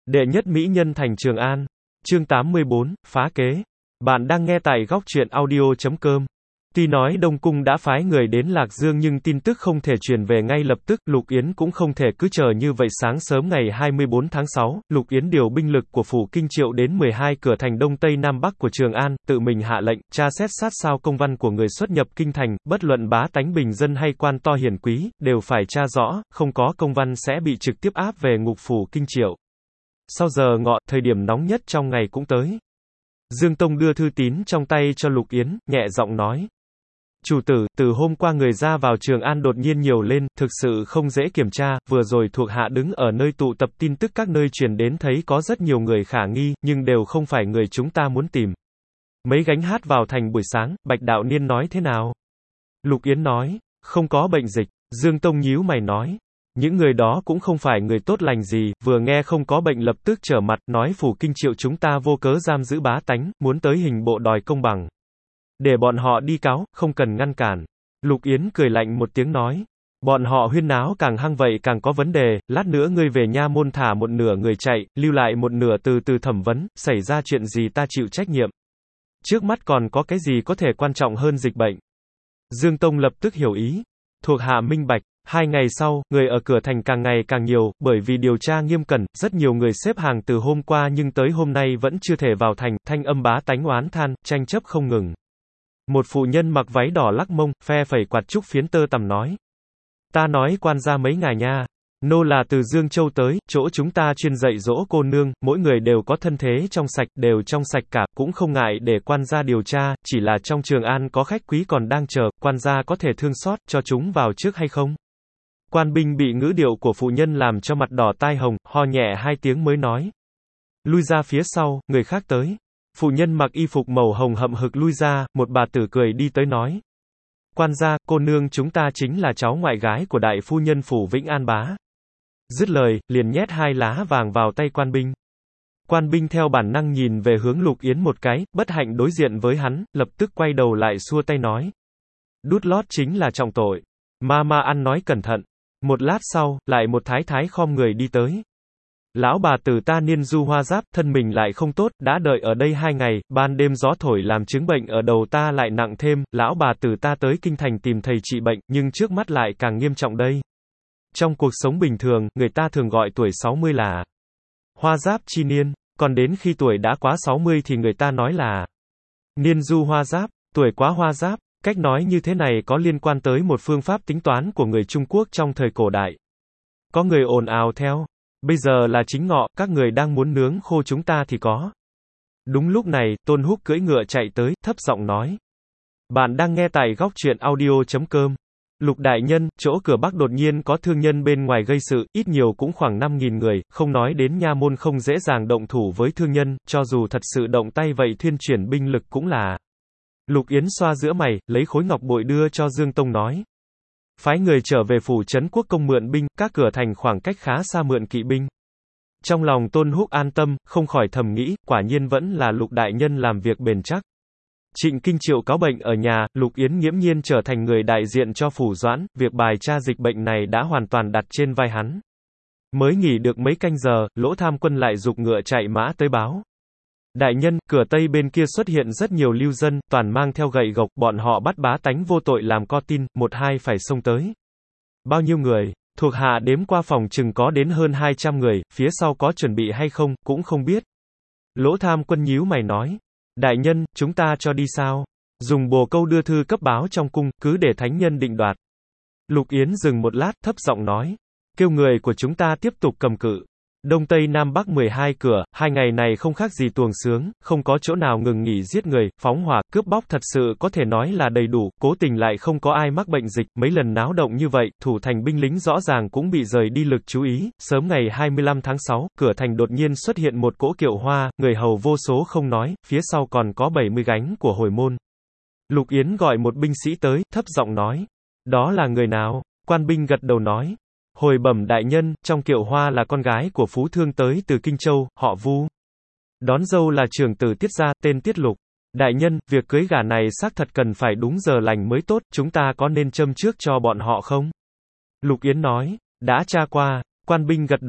Đệ nhất mỹ nhân thành Trường An. Chương 84, phá kế. Bạn đang nghe tại góc truyện audio.com. Tuy nói Đông Cung đã phái người đến Lạc Dương nhưng tin tức không thể truyền về ngay lập tức, Lục Yến cũng không thể cứ chờ như vậy. Sáng sớm ngày 24 tháng 6, Lục Yến điều binh lực của phủ Kinh Triệu đến 12 cửa thành Đông Tây Nam Bắc của Trường An, tự mình hạ lệnh, tra xét sát sao công văn của người xuất nhập kinh thành, bất luận bá tánh bình dân hay quan to hiển quý, đều phải tra rõ, không có công văn sẽ bị trực tiếp áp về ngục phủ Kinh Triệu. Sau giờ ngọ, thời điểm nóng nhất trong ngày cũng tới. Dương Tông đưa thư tín trong tay cho Lục Yến, nhẹ giọng nói. Chủ tử, từ hôm qua người ra vào Trường An đột nhiên nhiều lên, thực sự không dễ kiểm tra, vừa rồi thuộc hạ đứng ở nơi tụ tập tin tức các nơi truyền đến thấy có rất nhiều người khả nghi, nhưng đều không phải người chúng ta muốn tìm. Mấy gánh hát vào thành buổi sáng, Bạch Đạo Niên nói thế nào? Lục Yến nói, không có bệnh dịch. Dương Tông nhíu mày nói. Những người đó cũng không phải người tốt lành gì, vừa nghe không có bệnh lập tức trở mặt, nói phủ Kinh Triệu chúng ta vô cớ giam giữ bá tánh, muốn tới hình bộ đòi công bằng. Để bọn họ đi cáo, không cần ngăn cản. Lục Yến cười lạnh một tiếng nói. Bọn họ huyên náo càng hăng vậy càng có vấn đề, lát nữa ngươi về nha môn thả một nửa người chạy, lưu lại một nửa từ từ thẩm vấn, xảy ra chuyện gì ta chịu trách nhiệm. Trước mắt còn có cái gì có thể quan trọng hơn dịch bệnh. Dương Tông lập tức hiểu ý. Thuộc hạ minh bạch. 2 ngày sau, người ở cửa thành càng ngày càng nhiều, bởi vì điều tra nghiêm cẩn, rất nhiều người xếp hàng từ hôm qua nhưng tới hôm nay vẫn chưa thể vào thành, thanh âm bá tánh oán than, tranh chấp không ngừng. Một phụ nhân mặc váy đỏ lắc mông, phe phẩy quạt trúc phiến tơ tằm nói. Ta nói quan gia mấy ngài nha. Nô là từ Dương Châu tới, chỗ chúng ta chuyên dạy dỗ cô nương, mỗi người đều có thân thế trong sạch, đều trong sạch cả, cũng không ngại để quan gia điều tra, chỉ là trong Trường An có khách quý còn đang chờ, quan gia có thể thương xót, cho chúng vào trước hay không? Quan binh bị ngữ điệu của phụ nhân làm cho mặt đỏ tai hồng, ho nhẹ 2 tiếng mới nói. Lui ra phía sau, người khác tới. Phụ nhân mặc y phục màu hồng hậm hực lui ra, một bà tử cười đi tới nói. Quan gia, cô nương chúng ta chính là cháu ngoại gái của đại phu nhân phủ Vĩnh An bá. Dứt lời, liền nhét 2 lá vàng vào tay quan binh. Quan binh theo bản năng nhìn về hướng Lục Yến một cái, bất hạnh đối diện với hắn, lập tức quay đầu lại xua tay nói. Đút lót chính là trọng tội. Ma ăn nói cẩn thận. Một lát sau, lại một thái thái khom người đi tới. Lão bà tử ta niên du hoa giáp, thân mình lại không tốt, đã đợi ở đây 2 ngày, ban đêm gió thổi làm chứng bệnh ở đầu ta lại nặng thêm, lão bà tử ta tới kinh thành tìm thầy trị bệnh, nhưng trước mắt lại càng nghiêm trọng đây. Trong cuộc sống bình thường, người ta thường gọi tuổi 60 là hoa giáp chi niên, còn đến khi tuổi đã quá 60 thì người ta nói là niên du hoa giáp, tuổi quá hoa giáp. Cách nói như thế này có liên quan tới một phương pháp tính toán của người Trung Quốc trong thời cổ đại. Có người ồn ào theo. Bây giờ là chính ngọ, các người đang muốn nướng khô chúng ta thì có. Đúng lúc này, Tôn Húc cưỡi ngựa chạy tới, thấp giọng nói. Bạn đang nghe tại góc truyện audio.com. Lục đại nhân, chỗ cửa Bắc đột nhiên có thương nhân bên ngoài gây sự, ít nhiều cũng khoảng 5.000 người, không nói đến nha môn không dễ dàng động thủ với thương nhân, cho dù thật sự động tay vậy thuyên chuyển binh lực cũng là. Lục Yến xoa giữa mày, lấy khối ngọc bội đưa cho Dương Tông nói. Phái người trở về phủ trấn quốc công mượn binh, các cửa thành khoảng cách khá xa mượn kỵ binh. Trong lòng Tôn Húc an tâm, không khỏi thầm nghĩ, quả nhiên vẫn là Lục đại nhân làm việc bền chắc. Trịnh Kinh Triệu cáo bệnh ở nhà, Lục Yến nghiễm nhiên trở thành người đại diện cho phủ Doãn, việc bài tra dịch bệnh này đã hoàn toàn đặt trên vai hắn. Mới nghỉ được mấy canh giờ, Lỗ Tham Quân lại giục ngựa chạy mã tới báo. Đại nhân, cửa Tây bên kia xuất hiện rất nhiều lưu dân, toàn mang theo gậy gộc, bọn họ bắt bá tánh vô tội làm co tin, 1-2 phải xông tới. Bao nhiêu người? Thuộc hạ đếm qua phòng chừng có đến hơn 200 người, phía sau có chuẩn bị hay không, cũng không biết. Lỗ Tham Quân nhíu mày nói. Đại nhân, chúng ta cho đi sao? Dùng bồ câu đưa thư cấp báo trong cung, cứ để thánh nhân định đoạt. Lục Yến dừng một lát, thấp giọng nói. Kêu người của chúng ta tiếp tục cầm cự. Đông Tây Nam Bắc 12 cửa, 2 ngày này không khác gì tuồng sướng, không có chỗ nào ngừng nghỉ giết người, phóng hỏa, cướp bóc thật sự có thể nói là đầy đủ, cố tình lại không có ai mắc bệnh dịch, mấy lần náo động như vậy, thủ thành binh lính rõ ràng cũng bị rời đi lực chú ý. Sớm ngày 25 tháng 6, cửa thành đột nhiên xuất hiện một cỗ kiệu hoa, người hầu vô số không nói, phía sau còn có 70 gánh của hồi môn. Lục Yến gọi một binh sĩ tới, thấp giọng nói, đó là người nào? Quan binh gật đầu nói. Hồi bẩm đại nhân, trong kiệu hoa là con gái của phú thương tới từ Kinh Châu, họ Vu. Đón dâu là trưởng tử Tiết gia, tên Tiết Lục. Đại nhân, việc cưới gả này xác thật cần phải đúng giờ lành mới tốt, chúng ta có nên châm trước cho bọn họ không? Lục Yến nói, đã tra qua, quan binh gật đầu.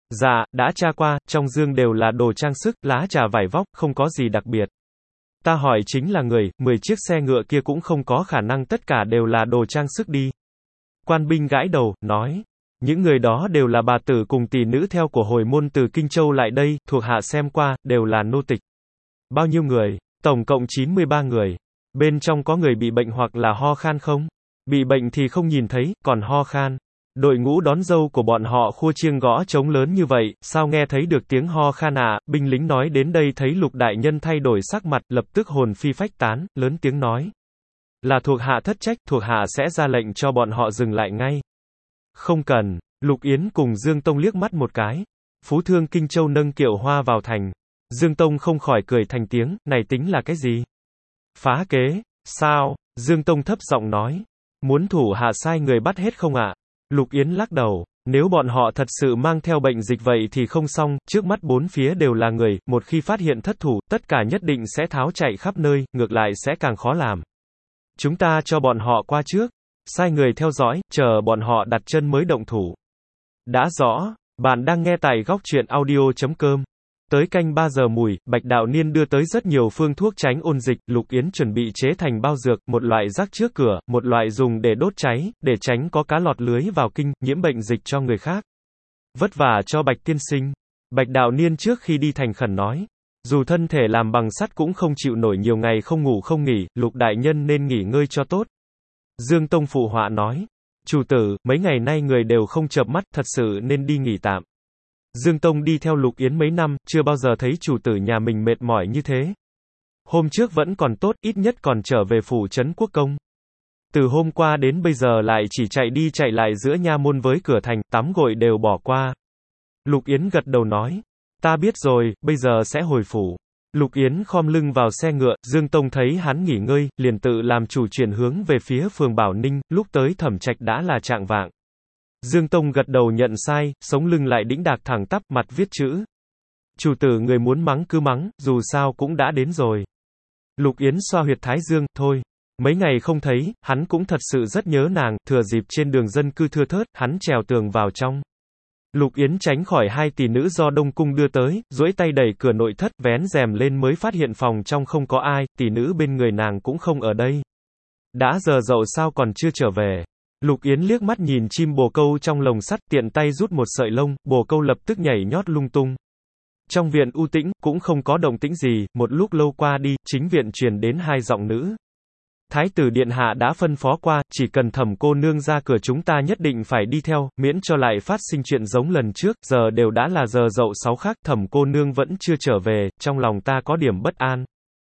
Dạ, đã tra qua, trong dương đều là đồ trang sức, lá trà vải vóc, không có gì đặc biệt. Ta hỏi chính là người, 10 chiếc xe ngựa kia cũng không có khả năng tất cả đều là đồ trang sức đi. Quan binh gãi đầu, nói. Những người đó đều là bà tử cùng tỷ nữ theo của hồi môn từ Kinh Châu lại đây, thuộc hạ xem qua, đều là nô tịch. Bao nhiêu người? Tổng cộng 93 người. Bên trong có người bị bệnh hoặc là ho khan không? Bị bệnh thì không nhìn thấy, còn ho khan. Đội ngũ đón dâu của bọn họ khua chiêng gõ trống lớn như vậy, sao nghe thấy được tiếng ho khan à? Binh lính nói đến đây thấy Lục đại nhân thay đổi sắc mặt, lập tức hồn phi phách tán, lớn tiếng nói. Là thuộc hạ thất trách, thuộc hạ sẽ ra lệnh cho bọn họ dừng lại ngay. Không cần. Lục Yến cùng Dương Tông liếc mắt một cái. Phú thương Kinh Châu nâng kiệu hoa vào thành. Dương Tông không khỏi cười thành tiếng, này tính là cái gì? Phá kế. Sao? Dương Tông thấp giọng nói. Muốn thủ hạ sai người bắt hết không ạ? Lục Yến lắc đầu. Nếu bọn họ thật sự mang theo bệnh dịch vậy thì không xong, trước mắt bốn phía đều là người, một khi phát hiện thất thủ, tất cả nhất định sẽ tháo chạy khắp nơi, ngược lại sẽ càng khó làm. Chúng ta cho bọn họ qua trước. Sai người theo dõi, chờ bọn họ đặt chân mới động thủ. Đã rõ, bạn đang nghe tại góc truyện audio.com. Tới canh 3 giờ mùi, Bạch Đạo Niên đưa tới rất nhiều phương thuốc tránh ôn dịch, Lục Yến chuẩn bị chế thành bao dược, một loại rắc trước cửa, một loại dùng để đốt cháy, để tránh có cá lọt lưới vào kinh, nhiễm bệnh dịch cho người khác. Vất vả cho Bạch tiên sinh. Bạch Đạo Niên trước khi đi thành khẩn nói. Dù thân thể làm bằng sắt cũng không chịu nổi nhiều ngày không ngủ không nghỉ, Lục đại nhân nên nghỉ ngơi cho tốt. Dương Tông phụ họa nói. Chủ tử, mấy ngày nay người đều không chợp mắt, thật sự nên đi nghỉ tạm. Dương Tông đi theo Lục Yến mấy năm, chưa bao giờ thấy chủ tử nhà mình mệt mỏi như thế. Hôm trước vẫn còn tốt, ít nhất còn trở về phủ trấn quốc công. Từ hôm qua đến bây giờ lại chỉ chạy đi chạy lại giữa nha môn với cửa thành, tắm gội đều bỏ qua. Lục Yến gật đầu nói. Ta biết rồi, bây giờ sẽ hồi phủ. Lục Yến khom lưng vào xe ngựa, Dương Tông thấy hắn nghỉ ngơi, liền tự làm chủ chuyển hướng về phía phường Bảo Ninh, lúc tới Thẩm Trạch đã là trạng vạng. Dương Tông gật đầu nhận sai, sống lưng lại đĩnh đạc thẳng tắp, mặt viết chữ. Chủ tử người muốn mắng cứ mắng, dù sao cũng đã đến rồi. Lục Yến xoa huyệt thái dương, thôi. Mấy ngày không thấy, hắn cũng thật sự rất nhớ nàng, thừa dịp trên đường dân cư thưa thớt, hắn trèo tường vào trong. Lục Yến tránh khỏi hai tỷ nữ do Đông Cung đưa tới, duỗi tay đẩy cửa nội thất, vén rèm lên mới phát hiện phòng trong không có ai, tỷ nữ bên người nàng cũng không ở đây. Đã giờ dậu sao còn chưa trở về. Lục Yến liếc mắt nhìn chim bồ câu trong lồng sắt, tiện tay rút một sợi lông, bồ câu lập tức nhảy nhót lung tung. Trong viện u tĩnh, cũng không có động tĩnh gì, một lúc lâu qua đi, chính viện truyền đến hai giọng nữ. Thái tử điện hạ đã phân phó qua, chỉ cần Thẩm cô nương ra cửa chúng ta nhất định phải đi theo, miễn cho lại phát sinh chuyện giống lần trước, giờ đều đã là giờ dậu 6 khác, Thẩm cô nương vẫn chưa trở về, trong lòng ta có điểm bất an.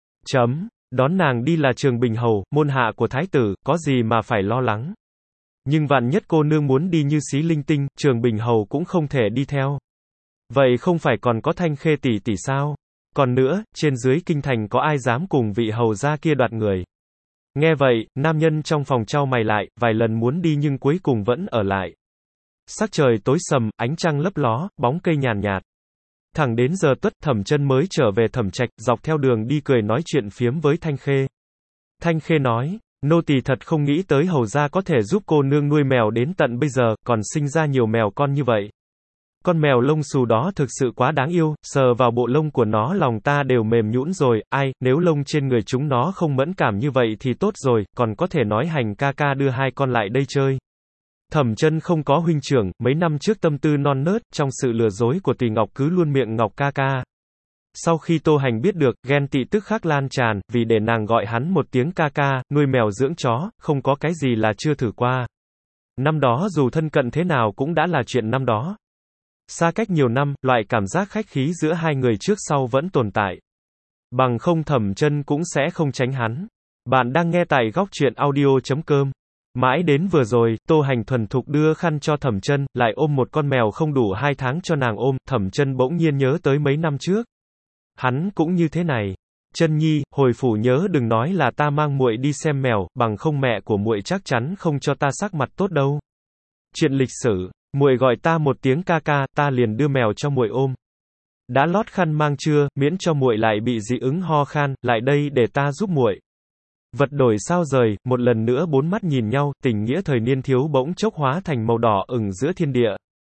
Đón nàng đi là Trường Bình hầu, môn hạ của thái tử, có gì mà phải lo lắng. Nhưng vạn nhất cô nương muốn đi như xí linh tinh, Trường Bình hầu cũng không thể đi theo. Vậy không phải còn có Thanh Khê tỷ tỷ sao? Còn nữa, trên dưới kinh thành có ai dám cùng vị hầu gia kia đoạt người? Nghe vậy, nam nhân trong phòng chau mày lại, vài lần muốn đi nhưng cuối cùng vẫn ở lại. Sắc trời tối sầm, ánh trăng lấp ló, bóng cây nhàn nhạt. Thẳng đến giờ tuất, Thẩm Chân mới trở về Thẩm Trạch, dọc theo đường đi cười nói chuyện phiếm với Thanh Khê. Thanh Khê nói, nô tỳ thật không nghĩ tới hầu gia có thể giúp cô nương nuôi mèo đến tận bây giờ, còn sinh ra nhiều mèo con như vậy. Con mèo lông xù đó thực sự quá đáng yêu, sờ vào bộ lông của nó lòng ta đều mềm nhũn rồi, ai, nếu lông trên người chúng nó không mẫn cảm như vậy thì tốt rồi, còn có thể nói Hành ca ca đưa hai con lại đây chơi. Thẩm Chân không có huynh trưởng, mấy năm trước tâm tư non nớt, trong sự lừa dối của Tùy Ngọc cứ luôn miệng Ngọc ca ca. Sau khi Tô Hành biết được, ghen tị tức khắc lan tràn, vì để nàng gọi hắn một tiếng ca ca, nuôi mèo dưỡng chó, không có cái gì là chưa thử qua. Năm đó dù thân cận thế nào cũng đã là chuyện năm đó. Xa cách nhiều năm, loại cảm giác khách khí giữa hai người trước sau vẫn tồn tại. Bằng không Thẩm Chân cũng sẽ không tránh hắn. Bạn đang nghe tại góc truyện audio.com. Mãi đến vừa rồi, Tô Hành thuần thục đưa khăn cho Thẩm Chân, lại ôm một con mèo không đủ 2 tháng cho nàng ôm, Thẩm Chân bỗng nhiên nhớ tới mấy năm trước. Hắn cũng như thế này. Chân nhi, hồi phủ nhớ đừng nói là ta mang muội đi xem mèo, bằng không mẹ của muội chắc chắn không cho ta sắc mặt tốt đâu. Chuyện lịch sử, muội gọi ta một tiếng ca ca, ta liền đưa mèo cho muội ôm. Đã lót khăn mang chưa, miễn cho muội lại bị dị ứng ho khan, lại đây để ta giúp muội. Vật đổi sao rời, một lần nữa bốn mắt nhìn nhau, tình nghĩa thời niên thiếu bỗng chốc hóa thành màu đỏ ửng giữa thiên địa.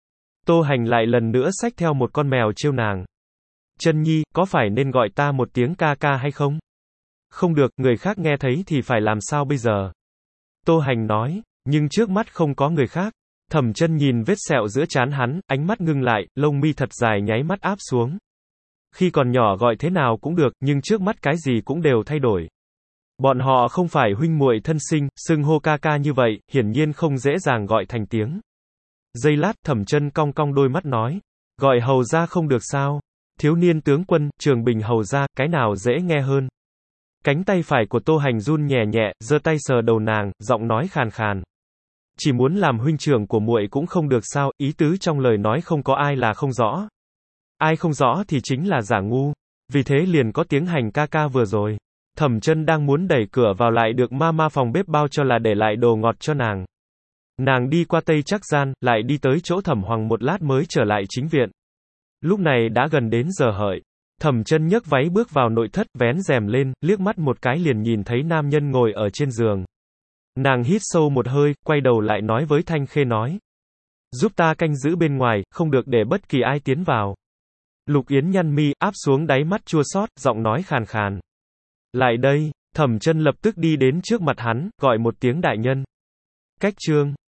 Tô Hành lại lần nữa xách theo một con mèo trêu nàng. Chân Nhi, có phải nên gọi ta một tiếng ca ca hay không? Không được, người khác nghe thấy thì phải làm sao bây giờ? Tô Hành nói, nhưng trước mắt không có người khác. Thẩm Chân nhìn vết sẹo giữa trán hắn, ánh mắt ngưng lại, lông mi thật dài nháy mắt áp xuống. Khi còn nhỏ gọi thế nào cũng được, nhưng trước mắt cái gì cũng đều thay đổi. Bọn họ không phải huynh muội thân sinh, xưng hô ca ca như vậy, hiển nhiên không dễ dàng gọi thành tiếng. Giây lát, Thẩm Chân cong cong đôi mắt nói, gọi hầu gia không được sao? Thiếu niên tướng quân, Trường Bình hầu gia, cái nào dễ nghe hơn? Cánh tay phải của Tô Hành run nhẹ nhẹ, giơ tay sờ đầu nàng, giọng nói khàn khàn. Chỉ muốn làm huynh trưởng của muội cũng không được sao? Ý tứ trong lời nói không có ai là không rõ. Ai không rõ thì chính là giả ngu. Vì thế liền có tiếng Hành ca ca vừa rồi. Thẩm Chân đang muốn đẩy cửa vào lại được mama phòng bếp bao cho là để lại đồ ngọt cho nàng. Nàng đi qua Tây Trắc Gian, lại đi tới chỗ Thẩm Hoàng một lát mới trở lại chính viện. Lúc này đã gần đến giờ hợi. Thẩm Chân nhấc váy bước vào nội thất, vén rèm lên, liếc mắt một cái liền nhìn thấy nam nhân ngồi ở trên giường. Nàng hít sâu một hơi, quay đầu lại nói với Thanh Khê nói. Giúp ta canh giữ bên ngoài, không được để bất kỳ ai tiến vào. Lục Yến nhăn mi, áp xuống đáy mắt chua xót, giọng nói khàn khàn. Lại đây, Thẩm Chân lập tức đi đến trước mặt hắn, gọi một tiếng đại nhân. Cách chương